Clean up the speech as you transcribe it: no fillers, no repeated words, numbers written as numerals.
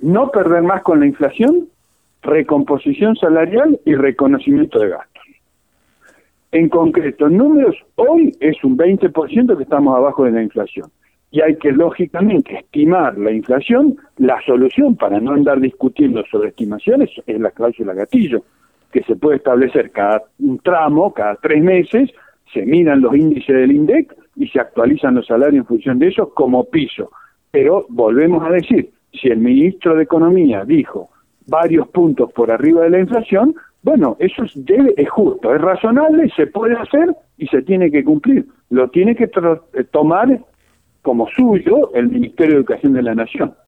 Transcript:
no perder más con la inflación, recomposición salarial y reconocimiento de gastos. En concreto, en números, hoy es un 20% que estamos abajo de la inflación. Y hay que, lógicamente, estimar la inflación. La solución para no andar discutiendo sobre estimaciones es la cláusula gatillo, que se puede establecer cada un tramo, cada 3 meses, se miran los índices del INDEC y se actualizan los salarios en función de ellos como piso. Pero volvemos a decir, si el ministro de Economía dijo varios puntos por arriba de la inflación, bueno, eso es justo, es razonable, se puede hacer y se tiene que cumplir. Lo tiene que tomar como suyo el Ministerio de Educación de la Nación.